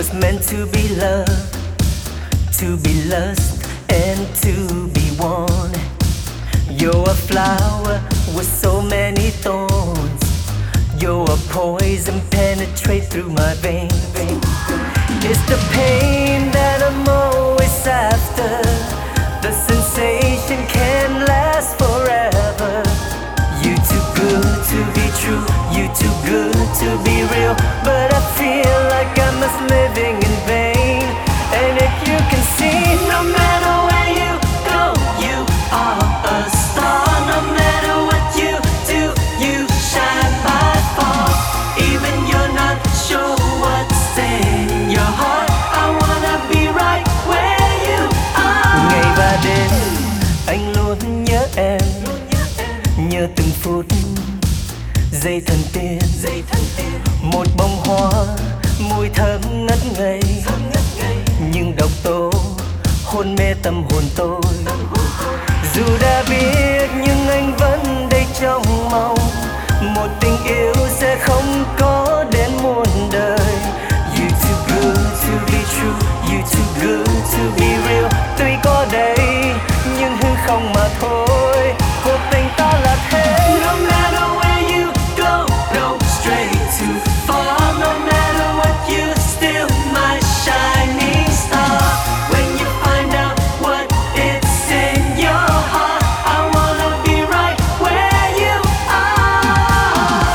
was meant to be loved, to be lust, and to be won. You're a flower with so many thorns. You're a poison penetrate through my veins. It's the pain that I'm always after. The sensation can't last forever. You too good to be true, you too good to be real. But I feel like I'm just living in vain. And if you can see, no matter where you go, you are a star. No matter what you do, you shine by far. Even you're not sure what's in your heart, I wanna be right where you are. Ngày và đêm anh luôn nhớ em, nhớ từng phút giây thần tiên. Một bông hoa mùi thơm ngất ngây, nhưng độc tố hôn mê tâm hồn tôi. Dù đã biết nhưng anh vẫn đây trong mong một tình yêu sẽ không có đến muôn đời. You too good to be true, you too good to be real. Tuy có đây nhưng hư không mà thôi, cuộc tình ta là thế. No matter where you go, no straight too far. No matter what you still my shining star. When you find out what it's in your heart, I wanna be right where you are.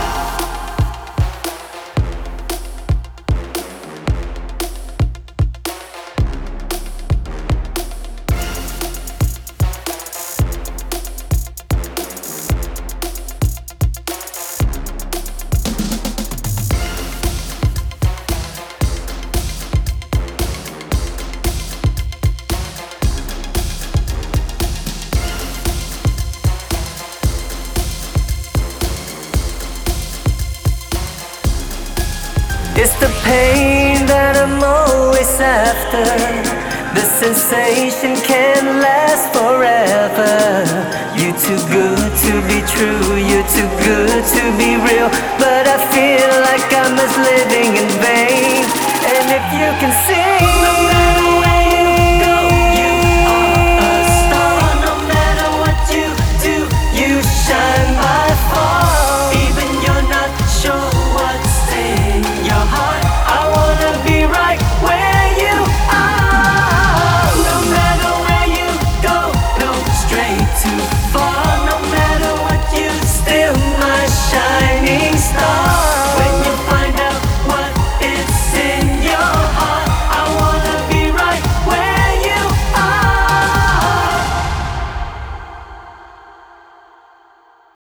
It's the pain that I'm always after. The sensation can't last forever. You too good to be true, you too good to be real. But I feel like I'm just living in vain. And if you can see